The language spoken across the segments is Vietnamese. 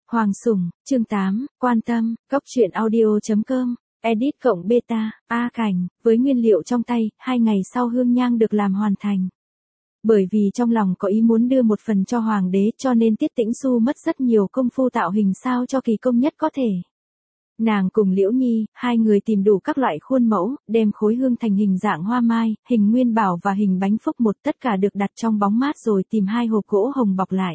Hoàng Sủng, chương 8, quan tâm, cốc truyện audio.com, edit cộng beta, A Cảnh, với nguyên liệu trong tay, 2 ngày sau hương nhang được làm hoàn thành. Bởi vì trong lòng có ý muốn đưa một phần cho hoàng đế cho nên Tiết Tĩnh Xu mất rất nhiều công phu tạo hình sao cho kỳ công nhất có thể. Nàng cùng Liễu Nhi, hai người tìm đủ các loại khuôn mẫu, đem khối hương thành hình dạng hoa mai, hình nguyên bảo và hình bánh phúc một tất cả được đặt trong bóng mát rồi tìm 2 hộp gỗ hồng bọc lại.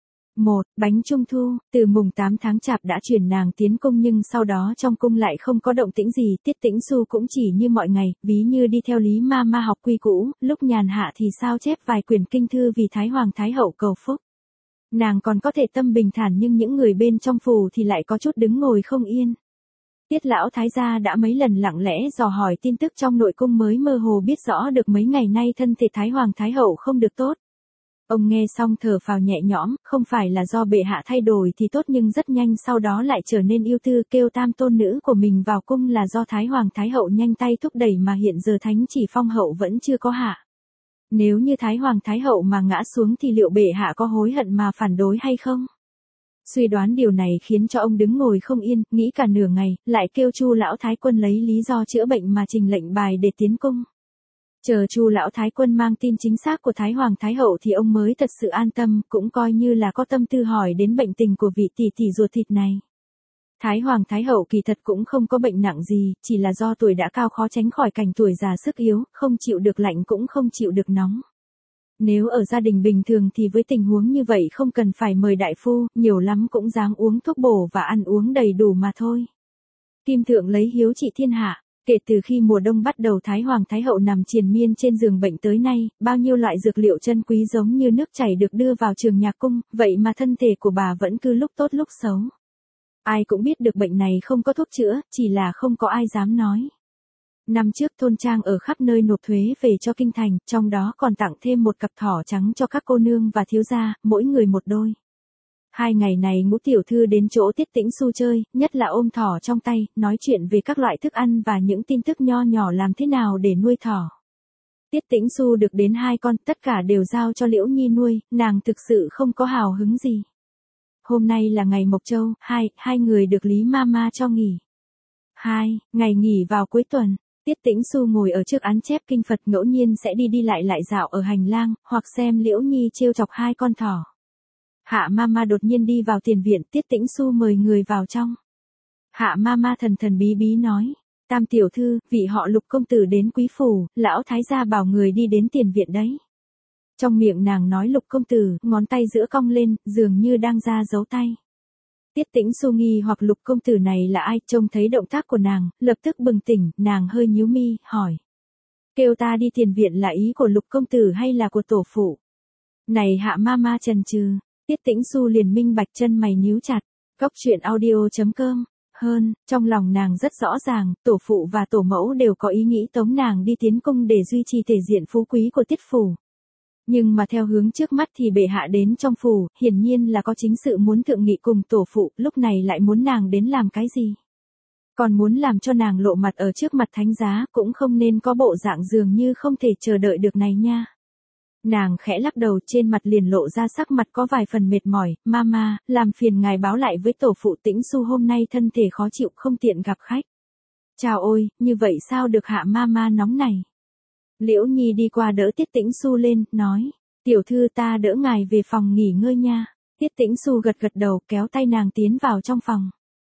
1. Bánh trung thu, từ mùng 8 tháng Chạp đã chuyển nàng tiến cung nhưng sau đó trong cung lại không có động tĩnh gì, Tiết Tĩnh Xu cũng chỉ như mọi ngày, ví như đi theo Lý Ma Ma học quy cũ, lúc nhàn hạ thì sao chép vài quyển kinh thư vì Thái Hoàng Thái Hậu cầu phúc. Nàng còn có thể tâm bình thản nhưng những người bên trong phủ thì lại có chút đứng ngồi không yên. Tiết lão thái gia đã mấy lần lặng lẽ dò hỏi tin tức trong nội cung mới mơ hồ biết rõ được mấy ngày nay thân thể Thái Hoàng Thái Hậu không được tốt. Ông nghe xong thở phào nhẹ nhõm, không phải là do bệ hạ thay đổi thì tốt nhưng rất nhanh sau đó lại trở nên yêu tư kêu tam tôn nữ của mình vào cung là do Thái Hoàng Thái Hậu nhanh tay thúc đẩy mà hiện giờ thánh chỉ phong hậu vẫn chưa có hạ. Nếu như Thái Hoàng Thái Hậu mà ngã xuống thì liệu bệ hạ có hối hận mà phản đối hay không? Suy đoán điều này khiến cho ông đứng ngồi không yên, nghĩ cả nửa ngày, lại kêu Chu lão thái quân lấy lý do chữa bệnh mà trình lệnh bài để tiến cung. Chờ Chu lão thái quân mang tin chính xác của Thái Hoàng Thái Hậu thì ông mới thật sự an tâm, cũng coi như là có tâm tư hỏi đến bệnh tình của vị tỷ tỷ ruột thịt này. Thái Hoàng Thái Hậu kỳ thật cũng không có bệnh nặng gì, chỉ là do tuổi đã cao khó tránh khỏi cảnh tuổi già sức yếu, không chịu được lạnh cũng không chịu được nóng. Nếu ở gia đình bình thường thì với tình huống như vậy không cần phải mời đại phu, nhiều lắm cũng dáng uống thuốc bổ và ăn uống đầy đủ mà thôi. Kim thượng lấy hiếu trị thiên hạ, kể từ khi mùa đông bắt đầu Thái Hoàng Thái Hậu nằm triền miên trên giường bệnh tới nay, bao nhiêu loại dược liệu chân quý giống như nước chảy được đưa vào trường nhạc cung, vậy mà thân thể của bà vẫn cứ lúc tốt lúc xấu. Ai cũng biết được bệnh này không có thuốc chữa, chỉ là không có ai dám nói. Năm trước thôn trang ở khắp nơi nộp thuế về cho kinh thành, trong đó còn tặng thêm một cặp thỏ trắng cho các cô nương và thiếu gia, mỗi người một đôi. 2 ngày này Ngũ tiểu thư đến chỗ Tiết Tĩnh Xu chơi, nhất là ôm thỏ trong tay, nói chuyện về các loại thức ăn và những tin tức nho nhỏ làm thế nào để nuôi thỏ. Tiết Tĩnh Xu được đến 2 con, tất cả đều giao cho Liễu Nhi nuôi, nàng thực sự không có hào hứng gì. Hôm nay là ngày Mộc Châu, hai người được Lý Ma Ma cho nghỉ. 2. Ngày nghỉ vào cuối tuần. Tiết Tĩnh Xu ngồi ở trước án chép kinh Phật ngẫu nhiên sẽ đi lại dạo ở hành lang, hoặc xem Liễu Nhi trêu chọc 2 con thỏ. Hạ Mama đột nhiên đi vào tiền viện, Tiết Tĩnh Xu mời người vào trong. Hạ Mama thần thần bí bí nói, Tam tiểu thư, vị họ Lục công tử đến quý phủ, lão thái gia bảo người đi đến tiền viện đấy. Trong miệng nàng nói Lục công tử, ngón tay giữa cong lên, dường như đang ra dấu tay. Tiết Tĩnh Xu nghi hoặc Lục công tử này là ai, trông thấy động tác của nàng, lập tức bừng tỉnh, nàng hơi nhíu mi, hỏi. Kêu ta đi tiền viện là ý của Lục công tử hay là của tổ phụ? Này Hạ Mama chần chừ, Tiết Tĩnh Xu liền minh bạch chân mày nhíu chặt. Cốc truyện audio.com. Trong lòng nàng rất rõ ràng, tổ phụ và tổ mẫu đều có ý nghĩ tống nàng đi tiến cung để duy trì thể diện phú quý của Tiết phủ. Nhưng mà theo hướng trước mắt thì bệ hạ đến trong phủ, hiển nhiên là có chính sự muốn thượng nghị cùng tổ phụ, lúc này lại muốn nàng đến làm cái gì? Còn muốn làm cho nàng lộ mặt ở trước mặt thánh giá, cũng không nên có bộ dạng dường như không thể chờ đợi được này nha. Nàng khẽ lắc đầu, trên mặt liền lộ ra sắc mặt có vài phần mệt mỏi, Mama, làm phiền ngài báo lại với tổ phụ Tĩnh Xu hôm nay thân thể khó chịu không tiện gặp khách. Chào ôi, như vậy sao được Hạ Mama nóng này. Liễu Nhi đi qua đỡ Tiết Tĩnh Xu lên, nói, tiểu thư ta đỡ ngài về phòng nghỉ ngơi nha. Tiết Tĩnh Xu gật gật đầu kéo tay nàng tiến vào trong phòng.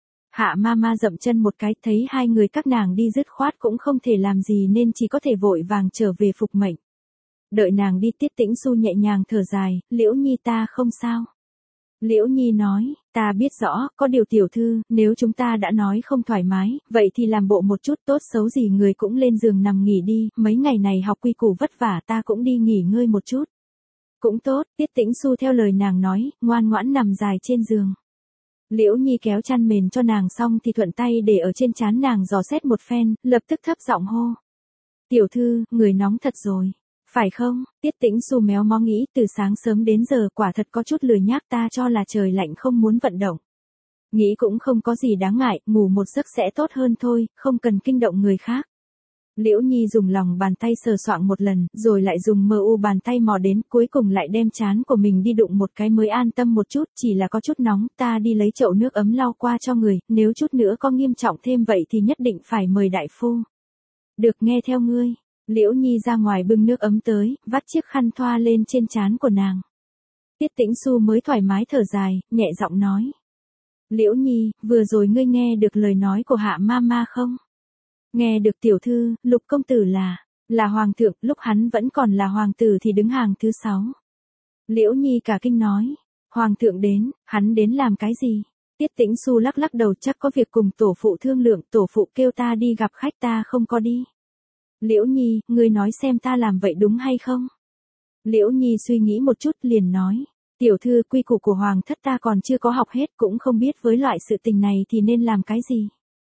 Hạ Mama dậm chân một cái, thấy 2 người các nàng đi dứt khoát cũng không thể làm gì nên chỉ có thể vội vàng trở về phục mệnh. Đợi nàng đi Tiết Tĩnh Xu nhẹ nhàng thở dài, Liễu Nhi ta không sao. Liễu Nhi nói, ta biết rõ, có điều tiểu thư, nếu chúng ta đã nói không thoải mái, vậy thì làm bộ một chút, tốt xấu gì người cũng lên giường nằm nghỉ đi, mấy ngày này học quy củ vất vả ta cũng đi nghỉ ngơi một chút. Cũng tốt, Tiết Tĩnh Xu theo lời nàng nói, ngoan ngoãn nằm dài trên giường. Liễu Nhi kéo chăn mền cho nàng xong thì thuận tay để ở trên trán nàng dò xét một phen, lập tức thấp giọng hô. Tiểu thư, người nóng thật rồi. Phải không? Tiết Tĩnh Xu méo mó nghĩ, từ sáng sớm đến giờ quả thật có chút lười nhác, ta cho là trời lạnh không muốn vận động. Nghĩ cũng không có gì đáng ngại, ngủ một giấc sẽ tốt hơn thôi, không cần kinh động người khác. Liễu Nhi dùng lòng bàn tay sờ soạng một lần, rồi lại dùng bàn tay mò đến, cuối cùng lại đem trán của mình đi đụng một cái mới an tâm một chút, chỉ là có chút nóng, ta đi lấy chậu nước ấm lau qua cho người, nếu chút nữa có nghiêm trọng thêm vậy thì nhất định phải mời đại phu. Được, nghe theo ngươi. Liễu Nhi ra ngoài bưng nước ấm tới, vắt chiếc khăn thoa lên trên trán của nàng. Tiết Tĩnh Xu mới thoải mái thở dài, nhẹ giọng nói. Liễu Nhi, vừa rồi ngươi nghe được lời nói của Hạ Mama không? Nghe được tiểu thư, Lục công tử là hoàng thượng, lúc hắn vẫn còn là hoàng tử thì đứng hàng thứ 6. Liễu Nhi cả kinh nói. Hoàng thượng đến, hắn đến làm cái gì? Tiết Tĩnh Xu lắc lắc đầu, chắc có việc cùng tổ phụ thương lượng, tổ phụ kêu ta đi gặp khách ta không có đi. Liễu Nhi, ngươi nói xem ta làm vậy đúng hay không? Liễu Nhi suy nghĩ một chút liền nói. Tiểu thư, quy củ của hoàng thất ta còn chưa có học hết, cũng không biết với loại sự tình này thì nên làm cái gì.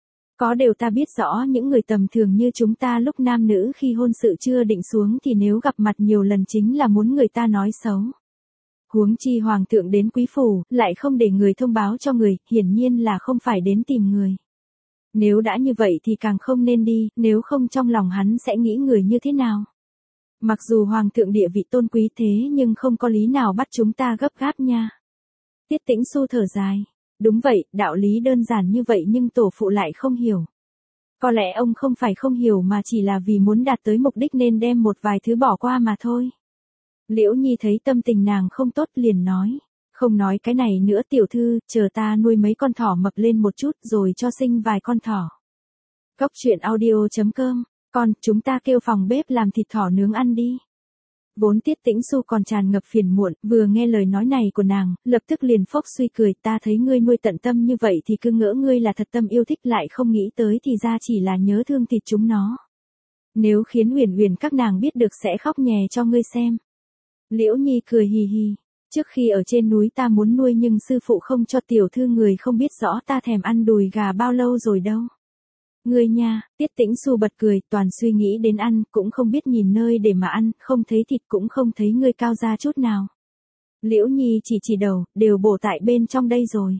Có điều ta biết rõ những người tầm thường như chúng ta lúc nam nữ khi hôn sự chưa định xuống thì nếu gặp mặt nhiều lần chính là muốn người ta nói xấu. Huống chi hoàng thượng đến quý phủ, lại không để người thông báo cho người, hiển nhiên là không phải đến tìm người. Nếu đã như vậy thì càng không nên đi, nếu không trong lòng hắn sẽ nghĩ người như thế nào. Mặc dù hoàng thượng địa vị tôn quý thế nhưng không có lý nào bắt chúng ta gấp gáp nha. Tiết Tĩnh Xu thở dài. Đúng vậy, đạo lý đơn giản như vậy nhưng tổ phụ lại không hiểu. Có lẽ ông không phải không hiểu mà chỉ là vì muốn đạt tới mục đích nên đem một vài thứ bỏ qua mà thôi. Liễu Nhi thấy tâm tình nàng không tốt liền nói. Không nói cái này nữa tiểu thư, chờ ta nuôi mấy con thỏ mập lên một chút rồi cho sinh vài con thỏ. Cốc truyện audio.com, con, chúng ta kêu phòng bếp làm thịt thỏ nướng ăn đi. Vốn Tiết Tĩnh Xu còn tràn ngập phiền muộn, vừa nghe lời nói này của nàng, lập tức liền phốc suy cười, ta thấy ngươi nuôi tận tâm như vậy thì cứ ngỡ ngươi là thật tâm yêu thích, lại không nghĩ tới thì ra chỉ là nhớ thương thịt chúng nó. Nếu khiến Huyền Huyền các nàng biết được sẽ khóc nhè cho ngươi xem. Liễu Nhi cười hì hì, trước khi ở trên núi ta muốn nuôi nhưng sư phụ không cho, tiểu thư người không biết rõ ta thèm ăn đùi gà bao lâu rồi đâu. Ngươi nha, Tiết Tĩnh Xu bật cười, toàn suy nghĩ đến ăn, cũng không biết nhìn nơi để mà ăn, không thấy thịt cũng không thấy ngươi cao ra chút nào. Liễu Nhi chỉ đầu, đều bổ tại bên trong đây rồi.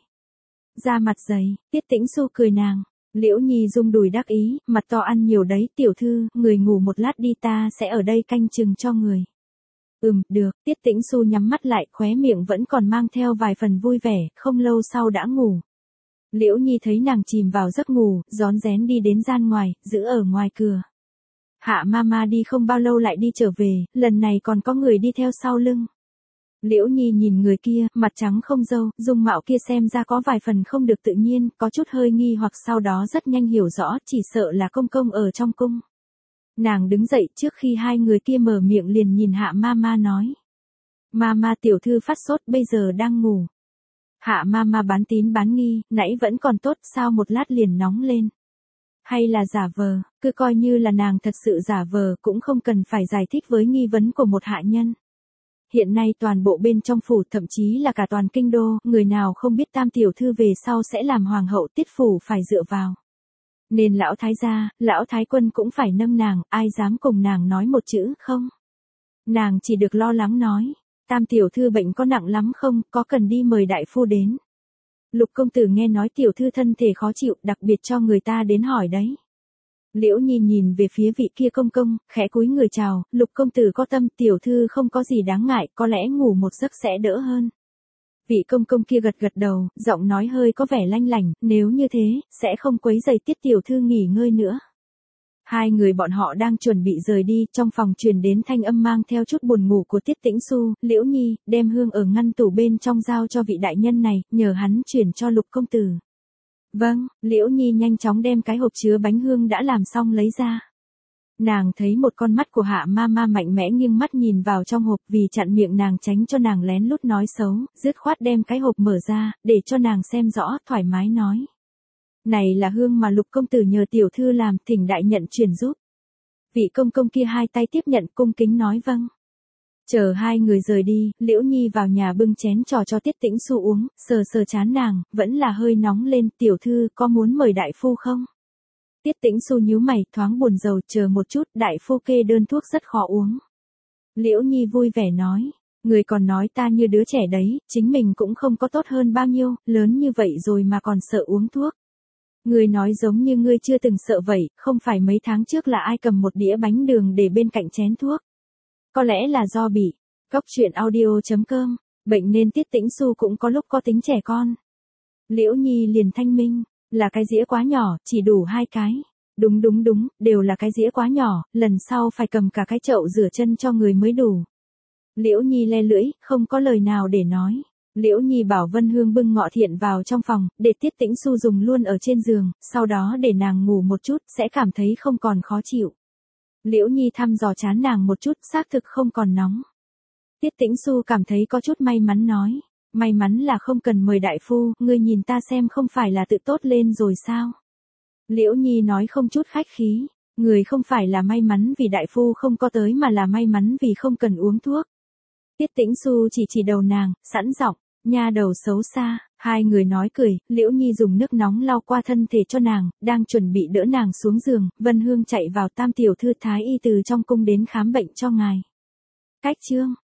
Da mặt dày, Tiết Tĩnh Xu cười nàng. Liễu Nhi rung đùi đắc ý, mặt to ăn nhiều đấy, tiểu thư, người ngủ một lát đi, ta sẽ ở đây canh chừng cho người. Được, Tiết Tĩnh Xu nhắm mắt lại, khóe miệng vẫn còn mang theo vài phần vui vẻ, không lâu sau đã ngủ. Liễu Nhi thấy nàng chìm vào giấc ngủ, rón rén đi đến gian ngoài, giữ ở ngoài cửa. Hạ Mama đi không bao lâu lại đi trở về, lần này còn có người đi theo sau lưng. Liễu Nhi nhìn người kia, mặt trắng không râu, dung mạo kia xem ra có vài phần không được tự nhiên, có chút hơi nghi hoặc sau đó rất nhanh hiểu rõ, chỉ sợ là công công ở trong cung. Nàng đứng dậy trước khi hai người kia mở miệng liền nhìn Hạ Mama nói. Mama, tiểu thư phát sốt bây giờ đang ngủ. Hạ Mama bán tín bán nghi, nãy vẫn còn tốt, sao một lát liền nóng lên. Hay là giả vờ, cứ coi như là nàng thật sự giả vờ, cũng không cần phải giải thích với nghi vấn của một hạ nhân. Hiện nay toàn bộ bên trong phủ, thậm chí là cả toàn kinh đô, người nào không biết tam tiểu thư về sau sẽ làm hoàng hậu, Tiết phủ phải dựa vào. Nên lão thái gia, lão thái quân cũng phải nâng nàng, ai dám cùng nàng nói một chữ không? Nàng chỉ được lo lắng nói. Tam tiểu thư bệnh có nặng lắm không, có cần đi mời đại phu đến. Lục công tử nghe nói tiểu thư thân thể khó chịu, đặc biệt cho người ta đến hỏi đấy. Liễu Nhi nhìn về phía vị kia công công, khẽ cúi người chào, Lục công tử có tâm, tiểu thư không có gì đáng ngại, có lẽ ngủ một giấc sẽ đỡ hơn. Vị công công kia gật gật đầu, giọng nói hơi có vẻ lanh lảnh, nếu như thế, sẽ không quấy rầy Tiết tiểu thư nghỉ ngơi nữa. Hai người bọn họ đang chuẩn bị rời đi, trong phòng truyền đến thanh âm mang theo chút buồn ngủ của Tiết Tĩnh Xu, Liễu Nhi, đem hương ở ngăn tủ bên trong giao cho vị đại nhân này, nhờ hắn chuyển cho Lục công tử. Vâng, Liễu Nhi nhanh chóng đem cái hộp chứa bánh hương đã làm xong lấy ra. Nàng thấy một con mắt của Hạ Mama mạnh mẽ nghiêng mắt nhìn vào trong hộp, vì chặn miệng nàng tránh cho nàng lén lút nói xấu, dứt khoát đem cái hộp mở ra, để cho nàng xem rõ, thoải mái nói. Này là hương mà Lục công tử nhờ tiểu thư làm, thỉnh đại nhận truyền giúp. Vị công công kia hai tay tiếp nhận, cung kính nói vâng. Chờ hai người rời đi, Liễu Nhi vào nhà bưng chén trò cho Tiết Tĩnh Xu uống, sờ sờ trán nàng, vẫn là hơi nóng lên, tiểu thư có muốn mời đại phu không? Tiết Tĩnh Xu nhíu mày, thoáng buồn rầu, chờ một chút, đại phu kê đơn thuốc rất khó uống. Liễu Nhi vui vẻ nói, người còn nói ta như đứa trẻ đấy, chính mình cũng không có tốt hơn bao nhiêu, lớn như vậy rồi mà còn sợ uống thuốc. Ngươi nói giống như ngươi chưa từng sợ vậy, không phải mấy tháng trước là ai cầm một đĩa bánh đường để bên cạnh chén thuốc. Có lẽ là do bị. Cốc truyện audio.com, bệnh nên Tiết Tĩnh Xu cũng có lúc có tính trẻ con. Liễu Nhi liền thanh minh, là cái dĩa quá nhỏ, chỉ đủ 2 cái. Đúng, đều là cái dĩa quá nhỏ, lần sau phải cầm cả cái chậu rửa chân cho người mới đủ. Liễu Nhi le lưỡi, không có lời nào để nói. Liễu Nhi bảo Vân Hương bưng Ngọ Thiện vào trong phòng, để Tiết Tĩnh Xu dùng luôn ở trên giường, sau đó để nàng ngủ một chút, sẽ cảm thấy không còn khó chịu. Liễu Nhi thăm dò trán nàng một chút, xác thực không còn nóng. Tiết Tĩnh Xu cảm thấy có chút may mắn nói. May mắn là không cần mời đại phu, ngươi nhìn ta xem không phải là tự tốt lên rồi sao? Liễu Nhi nói không chút khách khí, người không phải là may mắn vì đại phu không có tới mà là may mắn vì không cần uống thuốc. Tiết Tĩnh Xu chỉ đầu nàng, sẵn giọng, nha đầu xấu xa, hai người nói cười, Liễu Nhi dùng nước nóng lau qua thân thể cho nàng, đang chuẩn bị đỡ nàng xuống giường, Vân Hương chạy vào, Tam tiểu thư thái y từ trong cung đến khám bệnh cho ngài. Cách chương